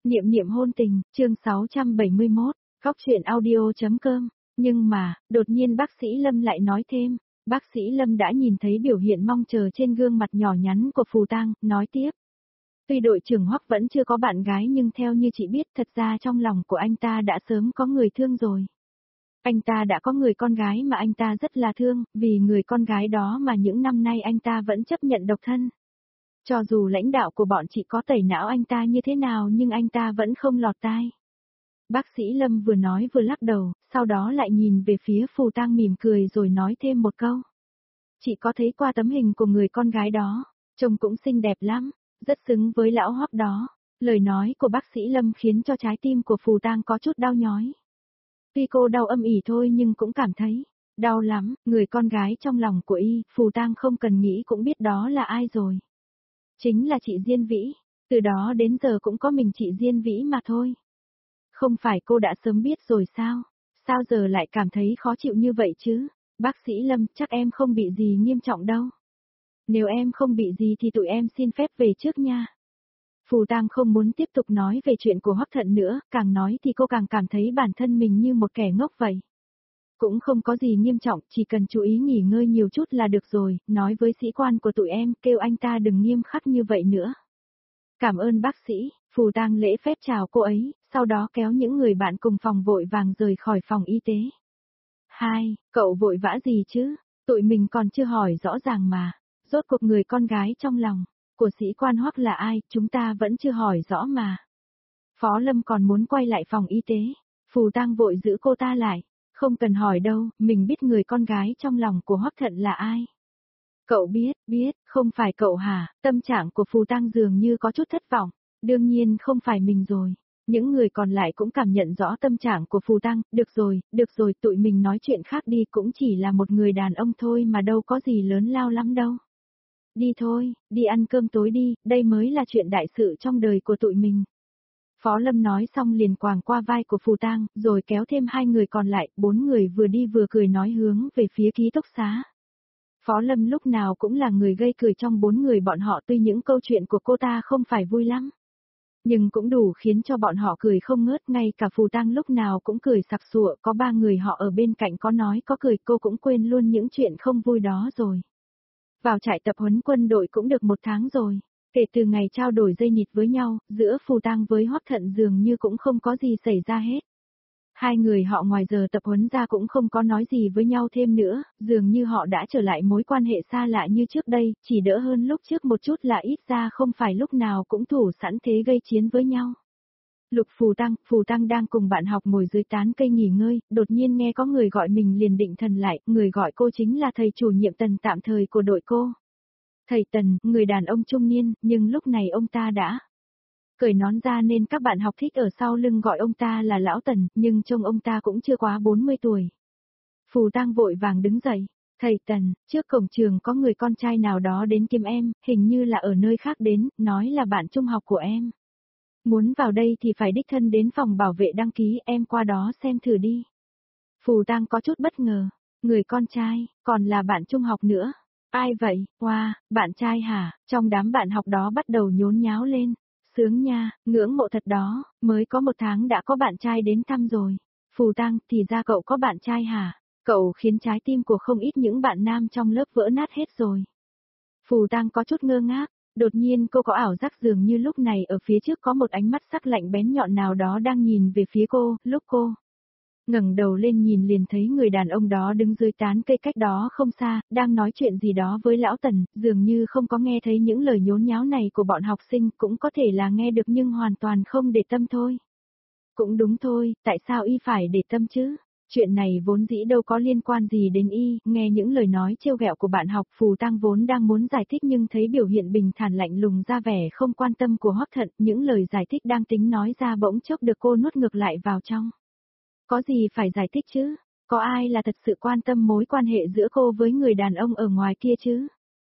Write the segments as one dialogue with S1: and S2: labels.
S1: Niệm niệm hôn tình, chương 671, góc truyện audio.com. Nhưng mà, đột nhiên bác sĩ Lâm lại nói thêm, bác sĩ Lâm đã nhìn thấy biểu hiện mong chờ trên gương mặt nhỏ nhắn của Phù Tang, nói tiếp. Tuy đội trưởng Hoắc vẫn chưa có bạn gái nhưng theo như chị biết thật ra trong lòng của anh ta đã sớm có người thương rồi. Anh ta đã có người con gái mà anh ta rất là thương, vì người con gái đó mà những năm nay anh ta vẫn chấp nhận độc thân. Cho dù lãnh đạo của bọn chị có tẩy não anh ta như thế nào nhưng anh ta vẫn không lọt tai. Bác sĩ Lâm vừa nói vừa lắc đầu, sau đó lại nhìn về phía Phù Tang mỉm cười rồi nói thêm một câu. Chị có thấy qua tấm hình của người con gái đó, trông cũng xinh đẹp lắm, rất xứng với lão Hoắc đó. Lời nói của bác sĩ Lâm khiến cho trái tim của Phù Tang có chút đau nhói. Tuy cô đau âm ỉ thôi nhưng cũng cảm thấy đau lắm, người con gái trong lòng của y, Phù Tang không cần nghĩ cũng biết đó là ai rồi. Chính là chị Diên Vĩ, từ đó đến giờ cũng có mình chị Diên Vĩ mà thôi. Không phải cô đã sớm biết rồi sao? Sao giờ lại cảm thấy khó chịu như vậy chứ? Bác sĩ Lâm, chắc em không bị gì nghiêm trọng đâu. Nếu em không bị gì thì tụi em xin phép về trước nha. Phù Tang không muốn tiếp tục nói về chuyện của Hoắc Thận nữa, càng nói thì cô càng cảm thấy bản thân mình như một kẻ ngốc vậy. Cũng không có gì nghiêm trọng, chỉ cần chú ý nghỉ ngơi nhiều chút là được rồi, nói với sĩ quan của tụi em, kêu anh ta đừng nghiêm khắc như vậy nữa. Cảm ơn bác sĩ, Phù Tang lễ phép chào cô ấy, sau đó kéo những người bạn cùng phòng vội vàng rời khỏi phòng y tế. Cậu vội vã gì chứ, tụi mình còn chưa hỏi rõ ràng mà, rốt cuộc người con gái trong lòng của sĩ quan Hoắc là ai, chúng ta vẫn chưa hỏi rõ mà. Phó Lâm còn muốn quay lại phòng y tế, Phù Tang vội giữ cô ta lại. Không cần hỏi đâu, mình biết người con gái trong lòng của Hoắc Thận là ai. Cậu biết, không phải cậu hả? Tâm trạng của Phù Tang dường như có chút thất vọng. Đương nhiên không phải mình rồi. Những người còn lại cũng cảm nhận rõ tâm trạng của Phù Tang. Được rồi, tụi mình nói chuyện khác đi, cũng chỉ là một người đàn ông thôi mà đâu có gì lớn lao lắm đâu. Đi thôi, đi ăn cơm tối đi, đây mới là chuyện đại sự trong đời của tụi mình. Phó Lâm nói xong liền quàng qua vai của Phù Tang, rồi kéo thêm 2 người còn lại, 4 người vừa đi vừa cười nói hướng về phía ký túc xá. Phó Lâm lúc nào cũng là người gây cười trong 4 người bọn họ, tuy những câu chuyện của cô ta không phải vui lắm. Nhưng cũng đủ khiến cho bọn họ cười không ngớt, ngay cả Phù Tang lúc nào cũng cười sặc sụa, có 3 người họ ở bên cạnh có nói có cười cô cũng quên luôn những chuyện không vui đó rồi. Vào trại tập huấn quân đội cũng được 1 tháng rồi. Kể từ ngày trao đổi dây nịt với nhau, giữa Phù Tang với Hoắc Thận dường như cũng không có gì xảy ra hết. 2 người họ ngoài giờ tập huấn ra cũng không có nói gì với nhau thêm nữa, dường như họ đã trở lại mối quan hệ xa lạ như trước đây, chỉ đỡ hơn lúc trước một chút là ít ra không phải lúc nào cũng thủ sẵn thế gây chiến với nhau. Lục Phù Tang đang cùng bạn học ngồi dưới tán cây nghỉ ngơi, đột nhiên nghe có người gọi mình liền định thần lại, người gọi cô chính là thầy chủ nhiệm Tần tạm thời của đội cô. Thầy Tần, người đàn ông trung niên, nhưng lúc này ông ta đã cởi nón ra nên các bạn học thích ở sau lưng gọi ông ta là Lão Tần, nhưng trông ông ta cũng chưa quá 40 tuổi. Phù Tang vội vàng đứng dậy. Thầy Tần, trước cổng trường có người con trai nào đó đến kiếm em, hình như là ở nơi khác đến, nói là bạn trung học của em. Muốn vào đây thì phải đích thân đến phòng bảo vệ đăng ký, em qua đó xem thử đi. Phù Tang có chút bất ngờ. Người con trai, còn là bạn trung học nữa. Ai vậy? Wow, bạn trai hả? Trong đám bạn học đó bắt đầu nhốn nháo lên. Sướng nha, ngưỡng mộ thật đó, mới có 1 tháng đã có bạn trai đến thăm rồi. Phù Tang, thì ra cậu có bạn trai hả? Cậu khiến trái tim của không ít những bạn nam trong lớp vỡ nát hết rồi. Phù Tang có chút ngơ ngác, đột nhiên cô có ảo giác dường như lúc này ở phía trước có một ánh mắt sắc lạnh bén nhọn nào đó đang nhìn về phía cô, lúc cô ngẩng đầu lên nhìn liền thấy người đàn ông đó đứng dưới tán cây cách đó không xa, đang nói chuyện gì đó với Lão Tần, dường như không có nghe thấy những lời nhốn nháo này của bọn học sinh, cũng có thể là nghe được nhưng hoàn toàn không để tâm thôi. Cũng đúng thôi, tại sao y phải để tâm chứ? Chuyện này vốn dĩ đâu có liên quan gì đến y, nghe những lời nói trêu ghẹo của bạn học, Phù Tang vốn đang muốn giải thích nhưng thấy biểu hiện bình thản lạnh lùng ra vẻ không quan tâm của Hoắc Thận, những lời giải thích đang tính nói ra bỗng chốc được cô nuốt ngược lại vào trong. Có gì phải giải thích chứ? Có ai là thật sự quan tâm mối quan hệ giữa cô với người đàn ông ở ngoài kia chứ?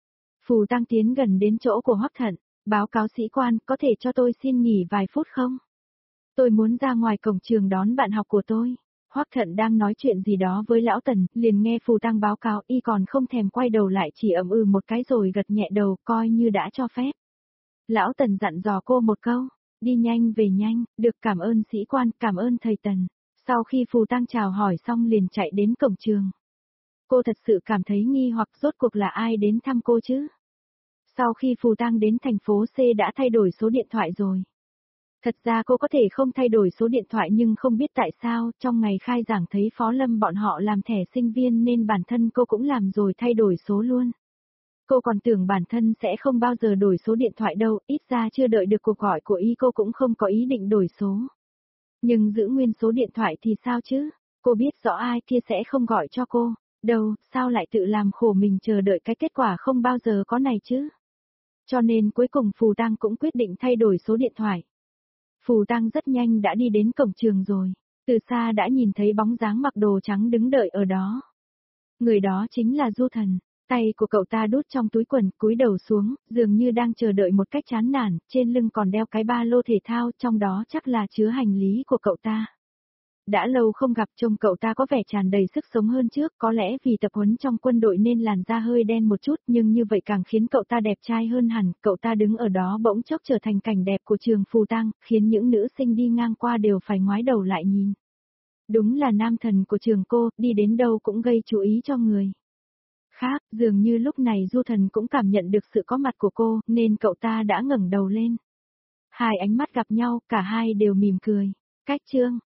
S1: Phù Tang tiến gần đến chỗ của Hoắc Thận, báo cáo sĩ quan, có thể cho tôi xin nghỉ vài phút không? Tôi muốn ra ngoài cổng trường đón bạn học của tôi. Hoắc Thận đang nói chuyện gì đó với Lão Tần, liền nghe Phù Tang báo cáo, y còn không thèm quay đầu lại, chỉ ậm một cái rồi gật nhẹ đầu, coi như đã cho phép. Lão Tần dặn dò cô một câu, Đi nhanh về nhanh, được cảm ơn sĩ quan, cảm ơn thầy Tần. Sau khi Phù Tang chào hỏi xong liền chạy đến cổng trường. Cô thật sự cảm thấy nghi hoặc rốt cuộc là ai đến thăm cô chứ? Sau khi Phù Tang đến thành phố C đã thay đổi số điện thoại rồi. Thật ra cô có thể không thay đổi số điện thoại nhưng không biết tại sao, trong ngày khai giảng thấy Phó Lâm bọn họ làm thẻ sinh viên nên bản thân cô cũng làm rồi thay đổi số luôn. Cô còn tưởng bản thân sẽ không bao giờ đổi số điện thoại đâu, ít ra chưa đợi được cuộc gọi của cô cũng không có ý định đổi số. Nhưng giữ nguyên số điện thoại thì sao chứ? Cô biết rõ ai kia sẽ không gọi cho cô. Đâu, sao lại tự làm khổ mình chờ đợi cái kết quả không bao giờ có này chứ? Cho nên cuối cùng Phù Tang cũng quyết định thay đổi số điện thoại. Phù Tang rất nhanh đã đi đến cổng trường rồi. Từ xa đã nhìn thấy bóng dáng mặc đồ trắng đứng đợi ở đó. Người đó chính là Du Thần. Tay của cậu ta đút trong túi quần, cúi đầu xuống, dường như đang chờ đợi một cách chán nản, trên lưng còn đeo cái ba lô thể thao, trong đó chắc là chứa hành lý của cậu ta. Đã lâu không gặp, trông cậu ta có vẻ tràn đầy sức sống hơn trước, có lẽ vì tập huấn trong quân đội nên làn da hơi đen một chút, nhưng như vậy càng khiến cậu ta đẹp trai hơn hẳn, cậu ta đứng ở đó bỗng chốc trở thành cảnh đẹp của trường Phù Tang, khiến những nữ sinh đi ngang qua đều phải ngoái đầu lại nhìn. Đúng là nam thần của trường cô, đi đến đâu cũng gây chú ý cho người khác, dường như lúc này Du Thần cũng cảm nhận được sự có mặt của cô, nên cậu ta đã ngẩng đầu lên. Hai ánh mắt gặp nhau, cả hai đều mỉm cười. Cách chương